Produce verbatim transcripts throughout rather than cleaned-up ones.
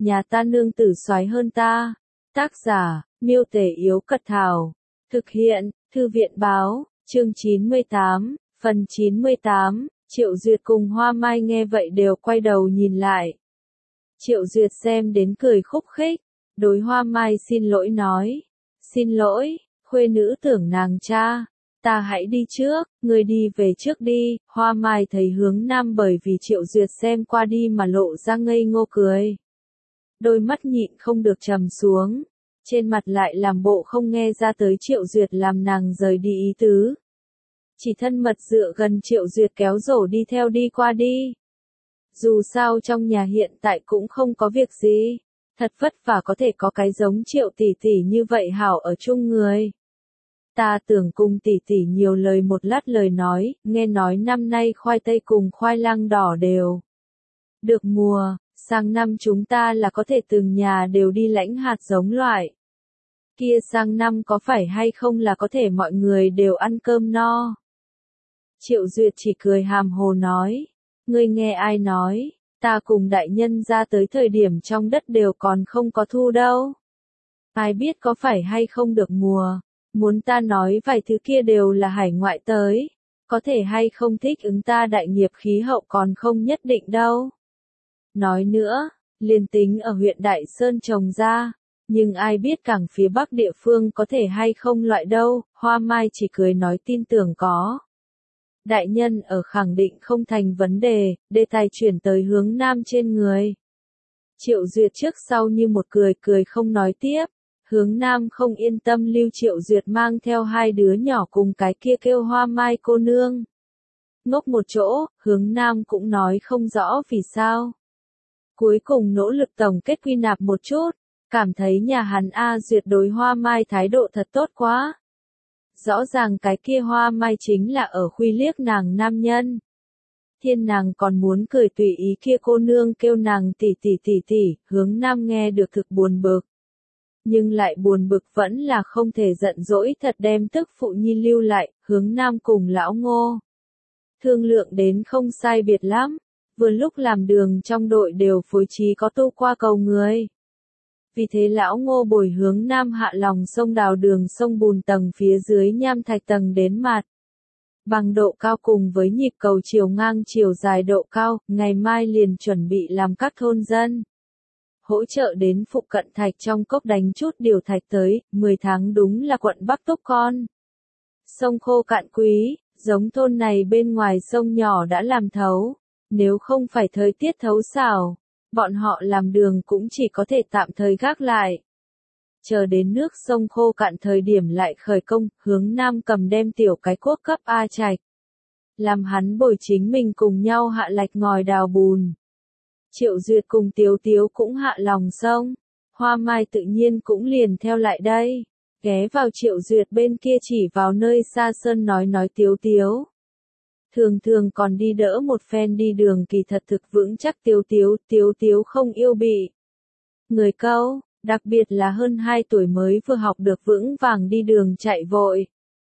nhà ta nương tử soái hơn ta. Tác giả, Miêu Tể Yếu Cật Thảo. Thực hiện, Thư viện Báo, chương chín mươi tám, phần chín mươi tám, Triệu Duyệt cùng Hoa Mai nghe vậy đều quay đầu nhìn lại. Triệu Duyệt xem đến cười khúc khích, đối Hoa Mai xin lỗi nói. Xin lỗi, khuê nữ tưởng nàng cha. Ta hãy đi trước, ngươi đi về trước đi. Hoa Mai thấy Hướng Nam bởi vì Triệu Duyệt xem qua đi mà lộ ra ngây ngô cười. Đôi mắt nhịn không được trầm xuống, trên mặt lại làm bộ không nghe ra tới Triệu Duyệt làm nàng rời đi ý tứ. Chỉ thân mật dựa gần Triệu Duyệt kéo rổ đi theo đi qua đi. Dù sao trong nhà hiện tại cũng không có việc gì, thật vất vả có thể có cái giống Triệu tỷ tỷ như vậy hảo ở chung người. Ta tưởng cùng tỷ tỷ nhiều lời một lát lời nói, nghe nói năm nay khoai tây cùng khoai lang đỏ đều được mùa, sang năm chúng ta là có thể từng nhà đều đi lãnh hạt giống loại. Kia sang năm có phải hay không là có thể mọi người đều ăn cơm no? Triệu Duyệt chỉ cười hàm hồ nói, ngươi nghe ai nói, ta cùng đại nhân ra tới thời điểm trong đất đều còn không có thu đâu. Ai biết có phải hay không được mùa, muốn ta nói vài thứ kia đều là hải ngoại tới, có thể hay không thích ứng ta đại nghiệp khí hậu còn không nhất định đâu. Nói nữa, liền tính ở huyện Đại Sơn trồng ra, nhưng ai biết cảng phía Bắc địa phương có thể hay không loại đâu, Hoa Mai chỉ cười nói tin tưởng có. Đại nhân ở khẳng định không thành vấn đề, đề tài chuyển tới Hướng Nam trên người. Triệu Duyệt trước sau như một cười cười không nói tiếp, Hướng Nam không yên tâm lưu Triệu Duyệt mang theo hai đứa nhỏ cùng cái kia kêu Hoa Mai cô nương. Ngốc một chỗ, Hướng Nam cũng nói không rõ vì sao. Cuối cùng nỗ lực tổng kết quy nạp một chút, cảm thấy nhà hắn A Duyệt đối Hoa Mai thái độ thật tốt quá. Rõ ràng cái kia Hoa Mai chính là ở khuy liếc nàng nam nhân. Thiên nàng còn muốn cười tùy ý kia cô nương kêu nàng tỷ tỷ tỷ tỷ, Hướng Nam nghe được thực buồn bực. Nhưng lại buồn bực vẫn là không thể giận dỗi thật đem tức phụ nhi lưu lại, Hướng Nam cùng lão Ngô. Thương lượng đến không sai biệt lắm, vừa lúc làm đường trong đội đều phối trí có tu qua cầu người. Vì thế lão Ngô bồi Hướng Nam hạ lòng sông đào đường sông bùn tầng phía dưới nham thạch tầng đến mặt. Bằng độ cao cùng với nhịp cầu chiều ngang chiều dài độ cao, ngày mai liền chuẩn bị làm các thôn dân. Hỗ trợ đến phụ cận thạch trong cốc đánh chút điều thạch tới, mười tháng đúng là quận Bắc Túc con. Sông khô cạn quý, giống thôn này bên ngoài sông nhỏ đã làm thấu, nếu không phải thời tiết thấu xảo, bọn họ làm đường cũng chỉ có thể tạm thời gác lại. Chờ đến nước sông khô cạn thời điểm lại khởi công, Hướng Nam cầm đem tiểu cái cuốc cấp A Trạch. Làm hắn bồi chính mình cùng nhau hạ lạch ngòi đào bùn. Triệu Duyệt cùng Tiếu Tiếu cũng hạ lòng sông, Hoa Mai tự nhiên cũng liền theo lại đây, ghé vào Triệu Duyệt bên kia chỉ vào nơi xa sơn nói nói Tiếu Tiếu. Thường thường còn đi đỡ một phen đi đường kỳ thật thực vững chắc Tiếu Tiếu, Tiếu Tiếu không yêu bị người câu, đặc biệt là hơn hai tuổi mới vừa học được vững vàng đi đường chạy vội.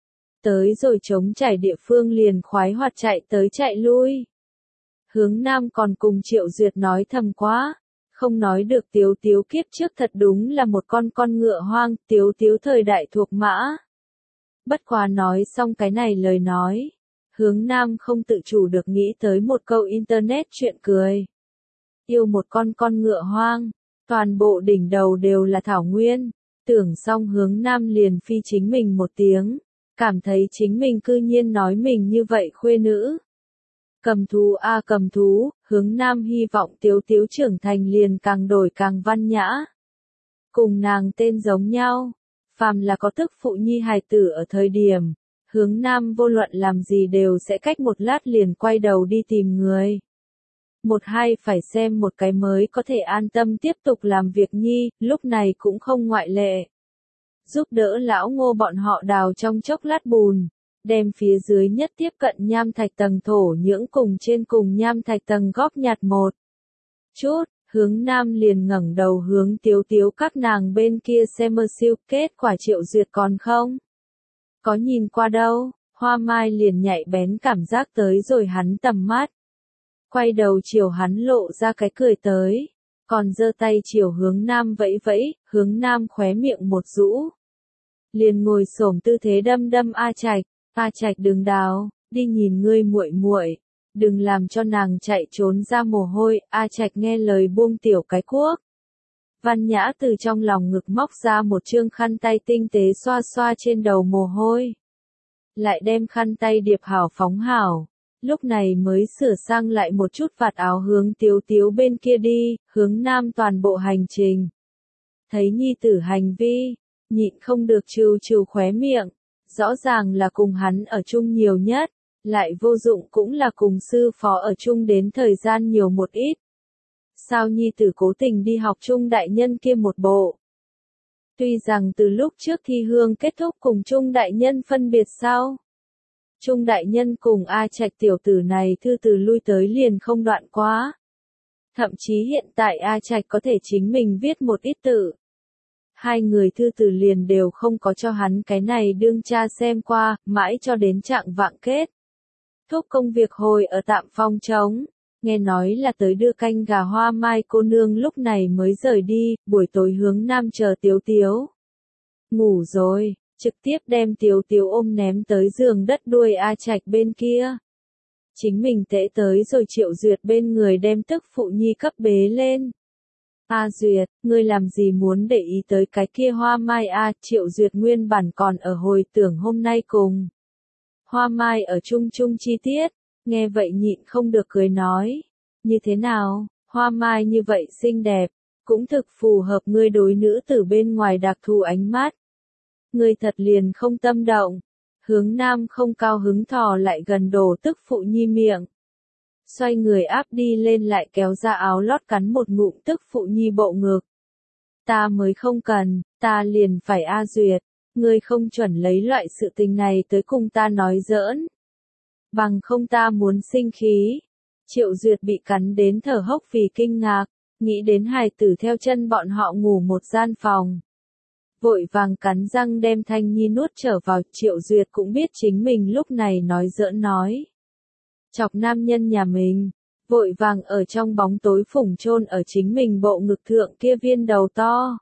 Tới rồi trống trải địa phương liền khoái hoạt chạy tới chạy lui. Hướng Nam còn cùng Triệu Duyệt nói thầm quá, không nói được Tiếu Tiếu kiếp trước thật đúng là một con con ngựa hoang, Tiếu Tiếu thời đại thuộc mã. Bất quá nói xong cái này lời nói, Hướng Nam không tự chủ được nghĩ tới một câu internet chuyện cười. Yêu một con con ngựa hoang, toàn bộ đỉnh đầu đều là thảo nguyên, tưởng xong Hướng Nam liền phi chính mình một tiếng, cảm thấy chính mình cư nhiên nói mình như vậy khuê nữ. Cầm thú a à, cầm thú, Hướng Nam hy vọng Tiếu Tiếu trưởng thành liền càng đổi càng văn nhã. Cùng nàng tên giống nhau, phàm là có tức phụ nhi hài tử ở thời điểm, Hướng Nam vô luận làm gì đều sẽ cách một lát liền quay đầu đi tìm người. Một hai phải xem một cái mới có thể an tâm tiếp tục làm việc nhi, lúc này cũng không ngoại lệ. Giúp đỡ lão Ngô bọn họ đào trong chốc lát bùn, đem phía dưới nhất tiếp cận nham thạch tầng thổ nhưỡng cùng trên cùng nham thạch tầng góp nhặt một chút, Hướng Nam liền ngẩng đầu hướng Tiếu Tiếu các nàng bên kia xem mơ siêu, kết quả Triệu Duyệt còn không có nhìn qua đâu, Hoa Mai liền nhạy bén cảm giác tới rồi hắn tầm mắt. Quay đầu chiều hắn lộ ra cái cười tới, còn giơ tay chiều hướng Nam vẫy vẫy, hướng Nam khóe miệng một rũ. Liền ngồi xổm tư thế đâm đâm A Trạch, A Trạch đừng đào, đi nhìn ngươi muội muội, đừng làm cho nàng chạy trốn ra mồ hôi. A Trạch nghe lời buông tiểu cái cuốc. Văn Nhã từ trong lòng ngực móc ra một trương khăn tay tinh tế xoa xoa trên đầu mồ hôi. Lại đem khăn tay điệp hảo phóng hảo. Lúc này mới sửa sang lại một chút vạt áo hướng Tiếu Tiếu bên kia đi, hướng Nam toàn bộ hành trình. Thấy nhi tử hành vi, nhịn không được trừ trừ khóe miệng, rõ ràng là cùng hắn ở chung nhiều nhất, lại vô dụng cũng là cùng sư phó ở chung đến thời gian nhiều một ít. Sao nhi tử cố tình đi học chung đại nhân kia một bộ? Tuy rằng từ lúc trước thi hương kết thúc cùng chung đại nhân phân biệt sau. Trung đại nhân cùng A Trạch tiểu tử này thư từ lui tới liền không đoạn quá. Thậm chí hiện tại A Trạch có thể chính mình viết một ít tự. Hai người thư từ liền đều không có cho hắn cái này đương cha xem qua, mãi cho đến trạng vạng kết. Thúc công việc hồi ở tạm phong trống, nghe nói là tới đưa canh gà Hoa Mai cô nương lúc này mới rời đi, buổi tối hướng Nam chờ Tiếu Tiếu. Ngủ rồi. Trực tiếp đem Tiếu Tiếu ôm ném tới giường đất đuôi A Trạch bên kia. Chính mình tễ tới rồi Triệu Duyệt bên người đem tức phụ nhi cấp bế lên. A Duyệt, ngươi làm gì muốn để ý tới cái kia Hoa Mai A? Triệu Duyệt nguyên bản còn ở hồi tưởng hôm nay cùng. Hoa Mai ở chung chung chi tiết, nghe vậy nhịn không được cười nói. Như thế nào, Hoa Mai như vậy xinh đẹp, cũng thực phù hợp ngươi đối nữ tử bên ngoài đặc thù ánh mắt. Ngươi thật liền không tâm động. Hướng Nam không cao hứng thò lại gần đổ tức phụ nhi miệng. Xoay người áp đi lên lại kéo ra áo lót cắn một ngụm tức phụ nhi bộ ngực. Ta mới không cần, ta liền phải A Duyệt. Ngươi không chuẩn lấy loại sự tình này tới cùng ta nói giỡn. Bằng không ta muốn sinh khí. Triệu Duyệt bị cắn đến thở hốc vì kinh ngạc, nghĩ đến hài tử theo chân bọn họ ngủ một gian phòng. Vội vàng cắn răng đem Thanh Nhi nuốt trở vào. Triệu Duyệt cũng biết chính mình lúc này nói giỡn nói. Chọc nam nhân nhà mình, vội vàng ở trong bóng tối phủng chôn ở chính mình bộ ngực thượng kia viên đầu to.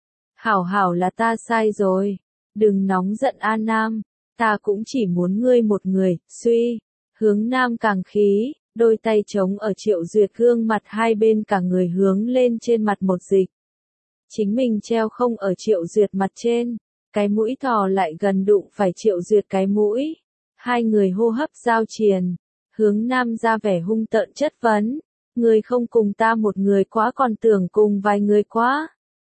Hảo hảo là ta sai rồi, đừng nóng giận A Nam, ta cũng chỉ muốn ngươi một người. Suy, hướng Nam càng khí, đôi tay chống ở Triệu Duyệt gương mặt hai bên, cả người hướng lên trên mặt một dịch. Chính mình treo không ở Triệu Duyệt mặt trên, cái mũi thò lại gần đụng phải Triệu Duyệt cái mũi. Hai người hô hấp giao triền, hướng Nam ra vẻ hung tợn chất vấn. Người không cùng ta một người quá còn tưởng cùng vài người quá.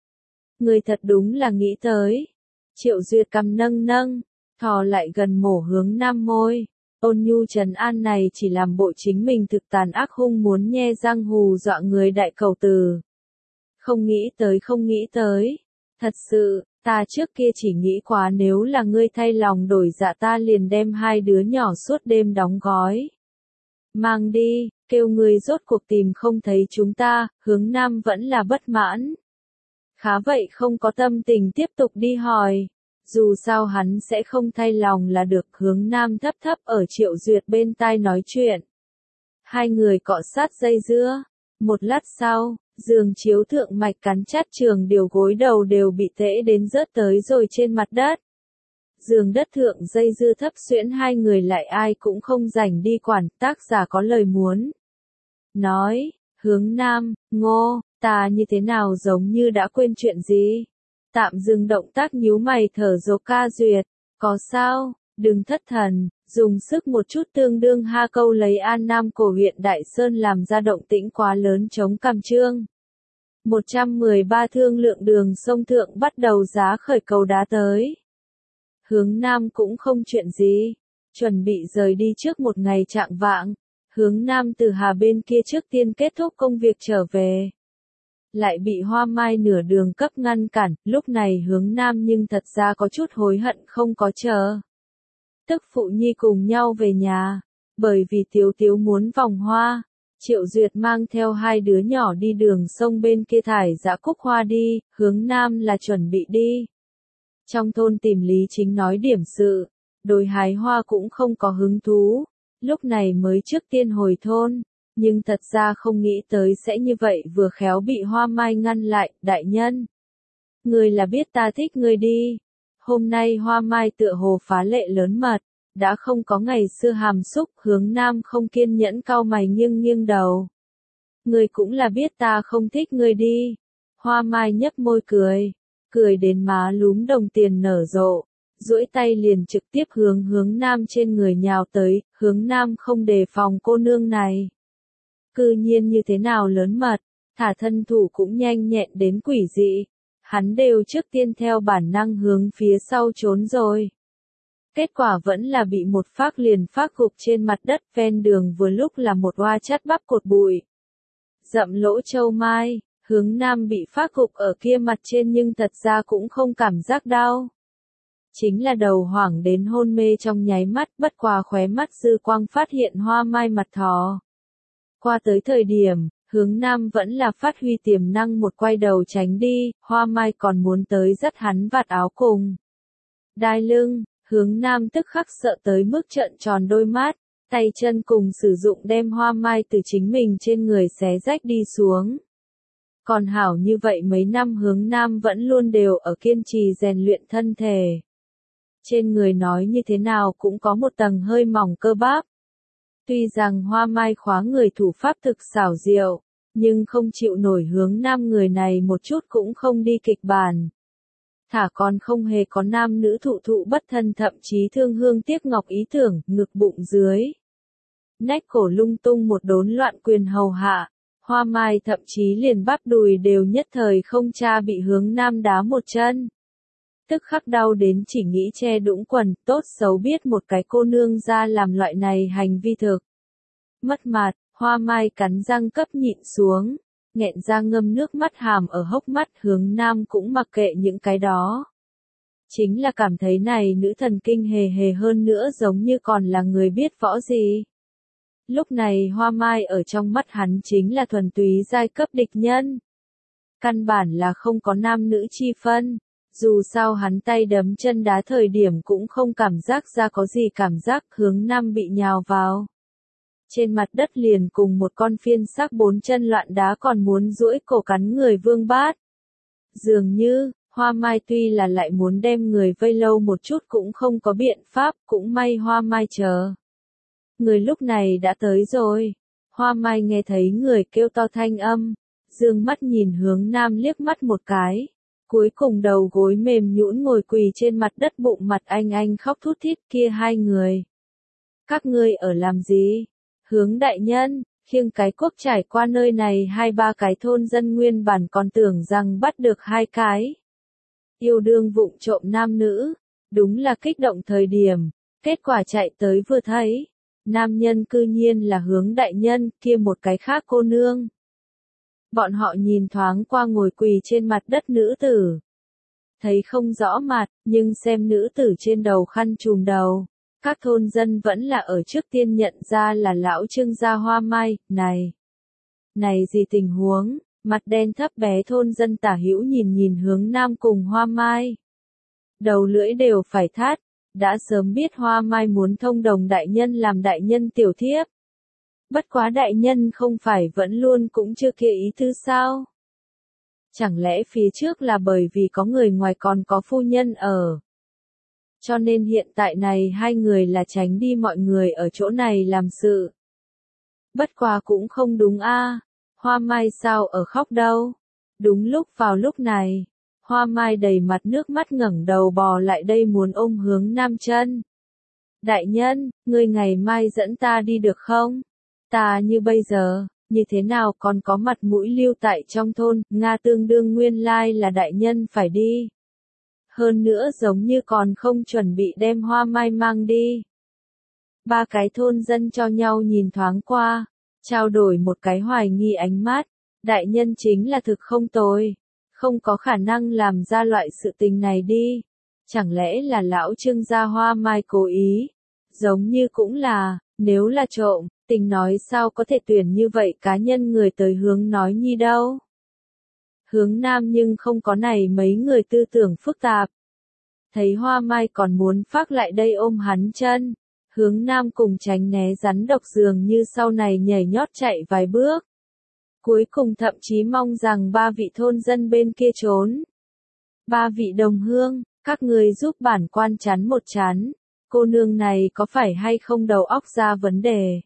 Người thật đúng là nghĩ tới. Triệu Duyệt cằm nâng nâng, thò lại gần mổ hướng Nam môi. Ôn nhu trấn an này chỉ làm bộ chính mình thực tàn ác hung muốn nhe răng hù dọa người đại cầu từ. Không nghĩ tới không nghĩ tới. Thật sự, ta trước kia chỉ nghĩ quá nếu là ngươi thay lòng đổi dạ ta liền đem hai đứa nhỏ suốt đêm đóng gói. Mang đi, kêu ngươi rốt cuộc tìm không thấy chúng ta. Hướng Nam vẫn là bất mãn. Khá vậy không có tâm tình tiếp tục đi hỏi. Dù sao hắn sẽ không thay lòng là được. Hướng Nam thấp thấp ở Triệu Duyệt bên tai nói chuyện. Hai người cọ sát dây dưa. Một lát sau, giường chiếu thượng mạch cắn chát trường điều gối đầu đều bị tễ đến rớt tới rồi trên mặt đất. Giường đất thượng dây dưa thấp xuyễn hai người lại ai cũng không rảnh đi quản. Tác giả có lời muốn nói. Hướng Nam, Ngô, ta như thế nào giống như đã quên chuyện gì? Tạm dừng động tác nhíu mày thở dốc. Ca Duyệt, có sao? Đừng thất thần, dùng sức một chút tương đương ha câu lấy An Nam cổ huyện Đại Sơn làm ra động tĩnh quá lớn chống cằm trương. một trăm mười ba thương lượng đường sông thượng bắt đầu giá khởi cầu đá tới. Hướng Nam cũng không chuyện gì, chuẩn bị rời đi trước một ngày trạng vạng. Hướng Nam từ Hà bên kia trước tiên kết thúc công việc trở về. Lại bị Hoa Mai nửa đường cấp ngăn cản, lúc này Hướng Nam nhưng thật ra có chút hối hận không có chờ. Tức phụ nhi cùng nhau về nhà, bởi vì Tiếu Tiếu muốn vòng hoa. Triệu Duyệt mang theo hai đứa nhỏ đi đường sông bên kia thải dã cúc hoa đi. Hướng Nam là chuẩn bị đi. Trong thôn tìm Lý Chính nói điểm sự, đối hái hoa cũng không có hứng thú. Lúc này mới trước tiên hồi thôn, Nhưng thật ra không nghĩ tới sẽ như vậy vừa khéo bị Hoa Mai ngăn lại, đại nhân. Ngươi là biết ta thích ngươi đi. Hôm nay Hoa Mai tựa hồ phá lệ lớn mật, đã không có ngày xưa hàm xúc, Hướng Nam không kiên nhẫn cau mày nghiêng nghiêng đầu. Ngươi cũng là biết ta không thích ngươi đi. Hoa Mai nhấp môi cười, cười đến má lúm đồng tiền nở rộ, duỗi tay liền trực tiếp hướng Hướng Nam trên người nhào tới, Hướng Nam không đề phòng cô nương này. Cư nhiên như thế nào lớn mật, thả thân thủ cũng nhanh nhẹn đến quỷ dị. Hắn đều trước tiên theo bản năng hướng phía sau trốn rồi. Kết quả vẫn là bị một phác liền phác gục trên mặt đất ven đường, vừa lúc là một oa chát bắp cột bụi. Dậm lỗ châu mai, Hướng Nam bị phác gục ở kia mặt trên nhưng thật ra cũng không cảm giác đau. Chính là đầu hoảng đến hôn mê trong nháy mắt, bất qua khóe mắt dư quang phát hiện Hoa Mai mặt thò. Qua tới thời điểm, Hướng Nam vẫn là phát huy tiềm năng một quay đầu tránh đi, Hoa Mai còn muốn tới dắt hắn vạt áo cùng. Đai lưng, Hướng Nam tức khắc sợ tới mức trợn tròn đôi mắt, tay chân cùng sử dụng đem Hoa Mai từ chính mình trên người xé rách đi xuống. Còn hảo như vậy mấy năm Hướng Nam vẫn luôn đều ở kiên trì rèn luyện thân thể. Trên người nói như thế nào cũng có một tầng hơi mỏng cơ bắp. Tuy rằng Hoa Mai khóa người thủ pháp thực xảo diệu, nhưng không chịu nổi Hướng Nam người này một chút cũng không đi kịch bản. Thả còn không hề có nam nữ thụ thụ bất thân, thậm chí thương hương tiếc ngọc ý tưởng, ngực bụng dưới. Nách cổ lung tung một đốn loạn quyền hầu hạ, Hoa Mai thậm chí liền bắp đùi đều nhất thời không cha bị Hướng Nam đá một chân. Tức khắc đau đến chỉ nghĩ che đũng quần, tốt xấu biết một cái cô nương ra làm loại này hành vi thực. Mất mặt, Hoa Mai cắn răng cấp nhịn xuống, nghẹn ra ngâm nước mắt hàm ở hốc mắt, Hướng Nam cũng mặc kệ những cái đó. Chính là cảm thấy này nữ thần kinh hề hề hơn nữa giống như còn là người biết võ gì. Lúc này Hoa Mai ở trong mắt hắn chính là thuần túy giai cấp địch nhân. Căn bản là không có nam nữ chi phân. Dù sao hắn tay đấm chân đá thời điểm cũng không cảm giác ra có gì cảm giác, Hướng Nam bị nhào vào. Trên mặt đất liền cùng một con phiên xác bốn chân loạn đá còn muốn duỗi cổ cắn người Vương Bát. Dường như, Hoa Mai tuy là lại muốn đem người vây lâu một chút cũng không có biện pháp, cũng may Hoa Mai chờ. Người lúc này đã tới rồi. Hoa Mai nghe thấy người kêu to thanh âm, dương mắt nhìn Hướng Nam liếc mắt một cái. Cuối cùng đầu gối mềm nhũn ngồi quỳ trên mặt đất, bụng mặt anh anh khóc thút thít, kia hai người. Các ngươi ở làm gì? Hướng đại nhân, khiêng cái cuốc trải qua nơi này hai ba cái thôn dân nguyên bản còn tưởng rằng bắt được hai cái. Yêu đương vụng trộm nam nữ, đúng là kích động thời điểm, kết quả chạy tới vừa thấy. Nam nhân cư nhiên là Hướng đại nhân, kia một cái khác cô nương. Bọn họ nhìn thoáng qua ngồi quỳ trên mặt đất nữ tử. Thấy không rõ mặt, nhưng xem nữ tử trên đầu khăn trùm đầu. Các thôn dân vẫn là ở trước tiên nhận ra là lão Trương gia Hoa Mai, này. Này gì tình huống, mặt đen thấp bé thôn dân tả hữu nhìn nhìn Hướng Nam cùng Hoa Mai. Đầu lưỡi đều phải thắt, đã sớm biết Hoa Mai muốn thông đồng đại nhân làm đại nhân tiểu thiếp. Bất quá đại nhân không phải vẫn luôn cũng chưa kia ý thứ sao? Chẳng lẽ phía trước là bởi vì có người ngoài còn có phu nhân ở? Cho nên hiện tại này hai người là tránh đi mọi người ở chỗ này làm sự. Bất quá cũng không đúng a. Hoa Mai sao ở khóc đâu? Đúng lúc vào lúc này, Hoa Mai đầy mặt nước mắt ngẩng đầu bò lại đây muốn ôm Hướng Nam chân. Đại nhân, ngươi ngày mai dẫn ta đi được không? Ta như bây giờ, như thế nào còn có mặt mũi lưu tại trong thôn, Nga tương đương nguyên lai là đại nhân phải đi. Hơn nữa giống như còn không chuẩn bị đem Hoa Mai mang đi. Ba cái thôn dân cho nhau nhìn thoáng qua, trao đổi một cái hoài nghi ánh mắt, đại nhân chính là thực không tồi, không có khả năng làm ra loại sự tình này đi. Chẳng lẽ là lão Trương gia Hoa Mai cố ý? Giống như cũng là, nếu là trộm, tình nói sao có thể tuyển như vậy cá nhân người tới Hướng nói nhi đâu. Hướng Nam nhưng không có này mấy người tư tưởng phức tạp. Thấy Hoa Mai còn muốn phác lại đây ôm hắn chân, Hướng Nam cùng tránh né rắn độc dường như sau này nhảy nhót chạy vài bước. Cuối cùng thậm chí mong rằng ba vị thôn dân bên kia trốn. Ba vị đồng hương, các người giúp bản quan chắn một chắn, cô nương này có phải hay không đầu óc ra vấn đề.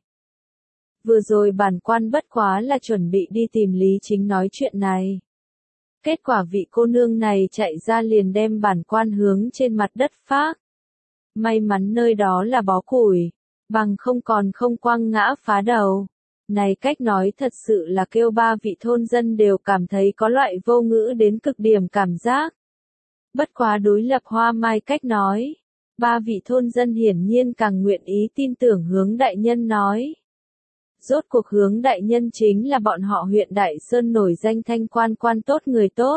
Vừa rồi bản quan bất quá là chuẩn bị đi tìm Lý Chính nói chuyện này. Kết quả vị cô nương này chạy ra liền đem bản quan hướng trên mặt đất phác. May mắn nơi đó là bó củi, bằng không còn không quăng ngã phá đầu. Này cách nói thật sự là kêu ba vị thôn dân đều cảm thấy có loại vô ngữ đến cực điểm cảm giác. Bất quá đối lập Hoa Mai cách nói, ba vị thôn dân hiển nhiên càng nguyện ý tin tưởng Hướng đại nhân nói. Rốt cuộc Hướng đại nhân chính là bọn họ huyện Đại Sơn nổi danh thanh quan quan tốt người tốt.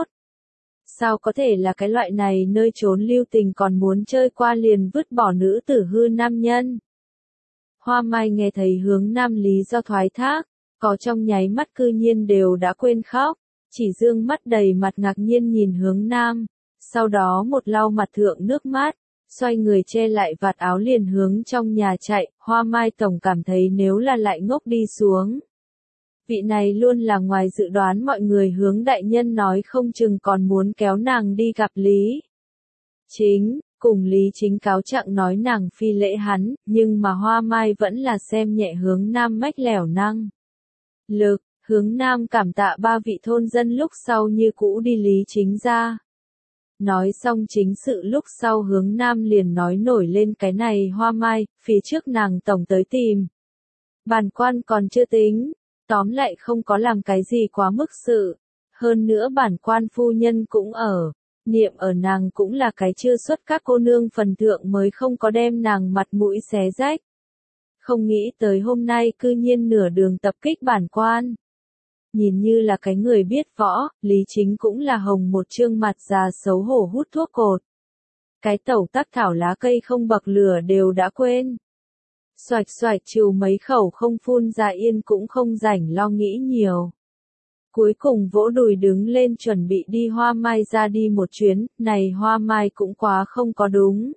Sao có thể là cái loại này nơi trốn lưu tình còn muốn chơi qua liền vứt bỏ nữ tử hư nam nhân. Hoa Mai nghe thấy Hướng Nam lý do thoái thác, có trong nháy mắt cư nhiên đều đã quên khóc, chỉ dương mắt đầy mặt ngạc nhiên nhìn Hướng Nam, sau đó một lau mặt thượng nước mắt, xoay người che lại vạt áo liền hướng trong nhà chạy. Hoa Mai tổng cảm thấy nếu là lại ngốc đi xuống. Vị này luôn là ngoài dự đoán mọi người. Hướng đại nhân nói không chừng còn muốn kéo nàng đi gặp Lý Chính, cùng Lý Chính cáo trạng nói nàng phi lễ hắn, nhưng mà Hoa Mai vẫn là xem nhẹ Hướng Nam mách lẻo năng lực. Hướng Nam cảm tạ ba vị thôn dân lúc sau như cũ đi Lý Chính ra. Nói xong chính sự lúc sau Hướng Nam liền nói nổi lên cái này. Hoa Mai, phía trước nàng tổng tới tìm. Bản quan còn chưa tính, tóm lại không có làm cái gì quá mức sự. Hơn nữa bản quan phu nhân cũng ở, niệm ở nàng cũng là cái chưa xuất các cô nương phần thượng mới không có đem nàng mặt mũi xé rách. Không nghĩ tới hôm nay cư nhiên nửa đường tập kích bản quan. Nhìn như là cái người biết võ, Lý Chính cũng là hồng một trương mặt già xấu hổ hút thuốc cột. Cái tẩu tắc thảo lá cây không bậc lửa đều đã quên. Xoạch xoạch trừ mấy khẩu không phun ra yên cũng không rảnh lo nghĩ nhiều. Cuối cùng vỗ đùi đứng lên chuẩn bị đi Hoa Mai ra đi một chuyến, này Hoa Mai cũng quá không có đúng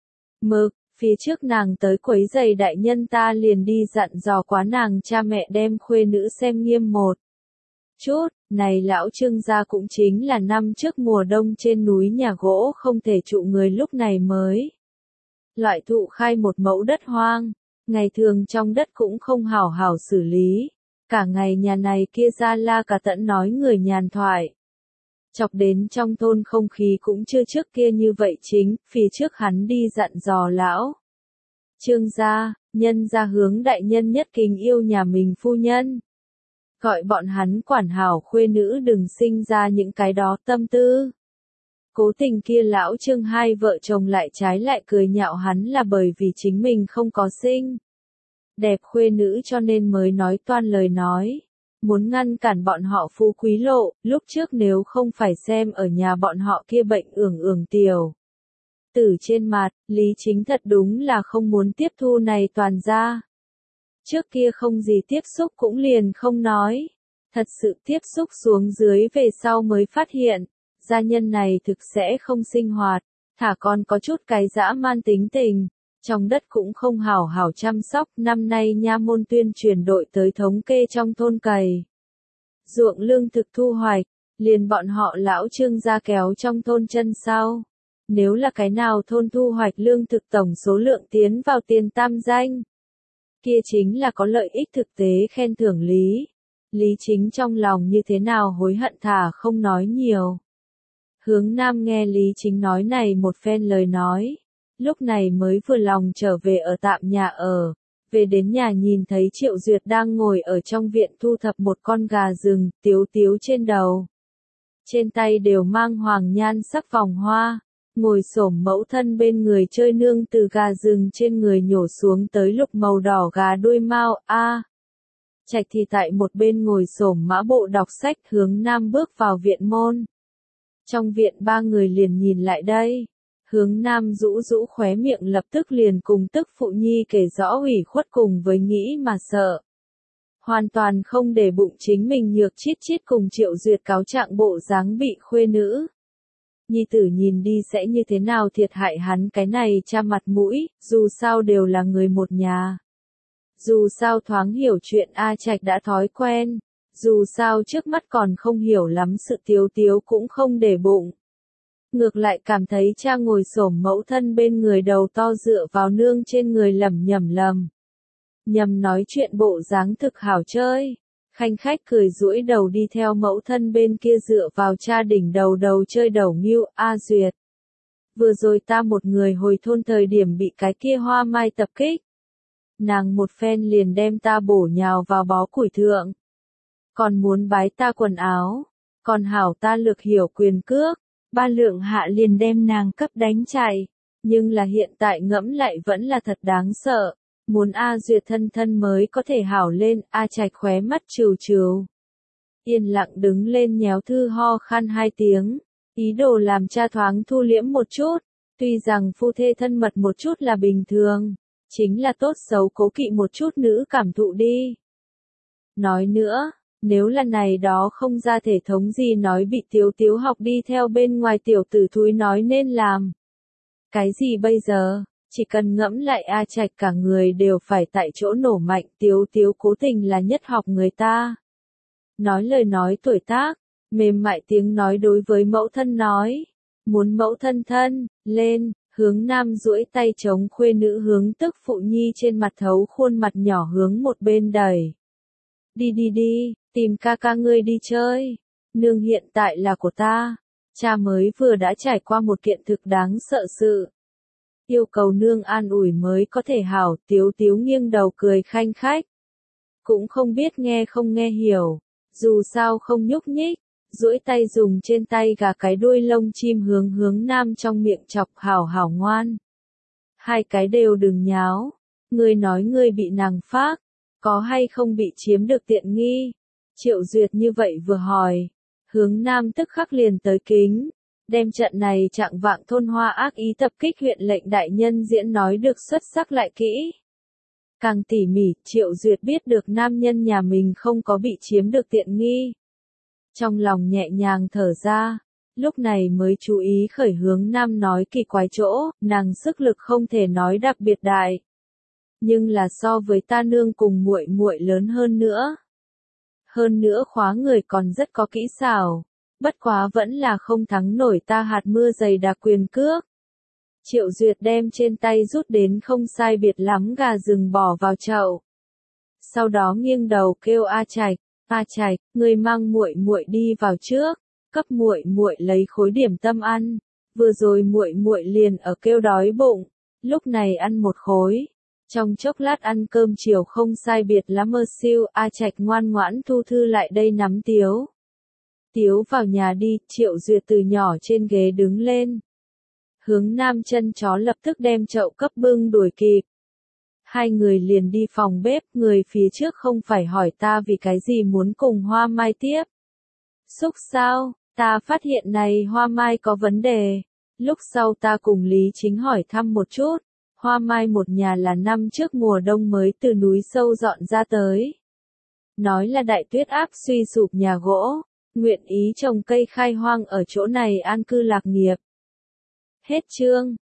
mực, phía trước nàng tới quấy giày đại nhân ta liền đi dặn dò quá nàng cha mẹ đem khuê nữ xem nghiêm một chút. Này lão Trương gia cũng chính là năm trước mùa đông trên núi nhà gỗ không thể trụ người lúc này mới loại thụ khai một mẫu đất hoang, ngày thường trong đất cũng không hảo hảo xử lý, cả ngày nhà này kia ra la cả tận nói người nhàn thoại. Chọc đến trong thôn không khí cũng chưa trước kia như vậy chính, phía trước hắn đi dặn dò lão Trương gia, nhân gia Hướng đại nhân nhất kính yêu nhà mình phu nhân. Gọi bọn hắn quản hảo khuê nữ đừng sinh ra những cái đó tâm tư. Cố tình kia lão Trương hai vợ chồng lại trái lại cười nhạo hắn là bởi vì chính mình không có sinh đẹp khuê nữ cho nên mới nói toan lời nói. Muốn ngăn cản bọn họ phú quý lộ, lúc trước nếu không phải xem ở nhà bọn họ kia bệnh ưởng ưởng tiểu tử trên mặt, Lý Chính thật đúng là không muốn tiếp thu này toàn ra. Trước kia không gì tiếp xúc cũng liền không nói. Thật sự tiếp xúc xuống dưới về sau mới phát hiện, gia nhân này thực sẽ không sinh hoạt, thả còn có chút cái dã man tính tình. Trong đất cũng không hảo hảo chăm sóc, năm nay nha môn tuyên truyền đội tới thống kê trong thôn cày ruộng lương thực thu hoạch, liền bọn họ lão Trương gia kéo trong thôn chân sau. Nếu là cái nào thôn thu hoạch lương thực tổng số lượng tiến vào tiền tam danh, kia chính là có lợi ích thực tế khen thưởng Lý. Lý Chính trong lòng như thế nào hối hận thả không nói nhiều. Hướng Nam nghe Lý Chính nói này một phen lời nói, lúc này mới vừa lòng trở về ở tạm nhà ở. Về đến nhà nhìn thấy Triệu Duyệt đang ngồi ở trong viện thu thập một con gà rừng, tiếu tiếu trên đầu. Trên tay đều mang hoàng nhan sắc vòng hoa, ngồi xổm mẫu thân bên người chơi nương từ gà rừng trên người nhổ xuống tới lục màu đỏ gà đuôi mao. A Trạch thì tại một bên ngồi xổm mã bộ đọc sách. Hướng Nam bước vào viện môn. Trong viện ba người liền nhìn lại đây. Hướng Nam rũ rũ khóe miệng lập tức liền cùng tức phụ nhi kể rõ ủy khuất cùng với nghĩ mà sợ. Hoàn toàn không để bụng chính mình nhược chít chít cùng Triệu Duyệt cáo trạng bộ dáng bị khuê nữ nhi tử nhìn đi sẽ như thế nào thiệt hại hắn cái này cha mặt mũi, dù sao đều là người một nhà. Dù sao thoáng hiểu chuyện A Trạch đã thói quen, dù sao trước mắt còn không hiểu lắm sự Tiếu Tiếu cũng không để bụng. Ngược lại cảm thấy cha ngồi xổm mẫu thân bên người đầu to dựa vào nương trên người lẩm nhẩm lầm. Nhầm nói chuyện bộ dáng thực hảo chơi. Khanh khách cười duỗi đầu đi theo mẫu thân bên kia dựa vào cha đỉnh đầu đầu chơi đầu nghiêu. A Duyệt. Vừa rồi ta một người hồi thôn thời điểm bị cái kia hoa mai tập kích. Nàng một phen liền đem ta bổ nhào vào bó củi thượng. Còn muốn bái ta quần áo. Còn hảo ta lực hiểu quyền cước. Ba lượng hạ liền đem nàng cấp đánh chạy. Nhưng là hiện tại ngẫm lại vẫn là thật đáng sợ. Muốn A Duyệt thân thân mới có thể hảo lên. A Trạch khóe mắt trừ trừ. Yên lặng đứng lên nhéo thư ho khan hai tiếng. Ý đồ làm cha thoáng thu liễm một chút. Tuy rằng phu thê thân mật một chút là bình thường. Chính là tốt xấu cố kỵ một chút nữ cảm thụ đi. Nói nữa. Nếu là này đó không ra thể thống gì nói bị Tiếu Tiếu học đi theo bên ngoài tiểu tử thúi nói nên làm. Cái gì bây giờ, chỉ cần ngẫm lại A Trạch cả người đều phải tại chỗ nổ mạnh. Tiếu Tiếu cố tình là nhất học người ta. Nói lời nói tuổi tác, mềm mại tiếng nói đối với mẫu thân nói. Muốn mẫu thân thân, lên, hướng nam duỗi tay chống khuê nữ hướng tức phụ nhi trên mặt thấu khuôn mặt nhỏ hướng một bên đẩy. Đi đi đi, tìm ca ca ngươi đi chơi. Nương hiện tại là của ta. Cha mới vừa đã trải qua một kiện thực đáng sợ sự. Yêu cầu nương an ủi mới có thể hảo. Tiếu Tiếu nghiêng đầu cười khanh khách. Cũng không biết nghe không nghe hiểu. Dù sao không nhúc nhích. Duỗi tay dùng trên tay gà cái đuôi lông chim hướng hướng nam trong miệng chọc hảo hảo ngoan. Hai cái đều đừng nháo. Ngươi nói ngươi bị nàng phác. Có hay không bị chiếm được tiện nghi? Triệu Duyệt như vậy vừa hỏi. Hướng nam tức khắc liền tới kính. Đem trận này trạng vạng thôn hoa ác ý tập kích huyện lệnh đại nhân diễn nói được xuất sắc lại kỹ. Càng tỉ mỉ, Triệu Duyệt biết được nam nhân nhà mình không có bị chiếm được tiện nghi. Trong lòng nhẹ nhàng thở ra. Lúc này mới chú ý khởi hướng nam nói kỳ quái chỗ, nàng sức lực không thể nói đặc biệt đại. Nhưng là so với ta nương cùng muội muội lớn hơn nữa. Hơn nữa khóa người còn rất có kỹ xảo. Bất quá vẫn là không thắng nổi ta hạt mưa dày đặc quyền cước. Triệu Duyệt đem trên tay rút đến không sai biệt lắm gà rừng bỏ vào chậu. Sau đó nghiêng đầu kêu A Trạch, A Trạch, ngươi mang muội muội đi vào trước, cấp muội muội lấy khối điểm tâm ăn. Vừa rồi muội muội liền ở kêu đói bụng, lúc này ăn một khối. Trong chốc lát ăn cơm chiều không sai biệt lắm mơ siêu. A Trạch ngoan ngoãn thu thư lại đây nắm Tiếu. Tiếu vào nhà đi. Triệu Duyệt từ nhỏ trên ghế đứng lên. Hướng nam chân chó lập tức đem chậu cấp bưng đuổi kịp. Hai người liền đi phòng bếp. Người phía trước không phải hỏi ta vì cái gì muốn cùng Hoa Mai tiếp. Xúc sao, ta phát hiện này Hoa Mai có vấn đề. Lúc sau ta cùng Lý Chính hỏi thăm một chút. Hoa Mai một nhà là năm trước mùa đông mới từ núi sâu dọn ra tới. Nói là đại tuyết áp suy sụp nhà gỗ, nguyện ý trồng cây khai hoang ở chỗ này an cư lạc nghiệp. Hết chương.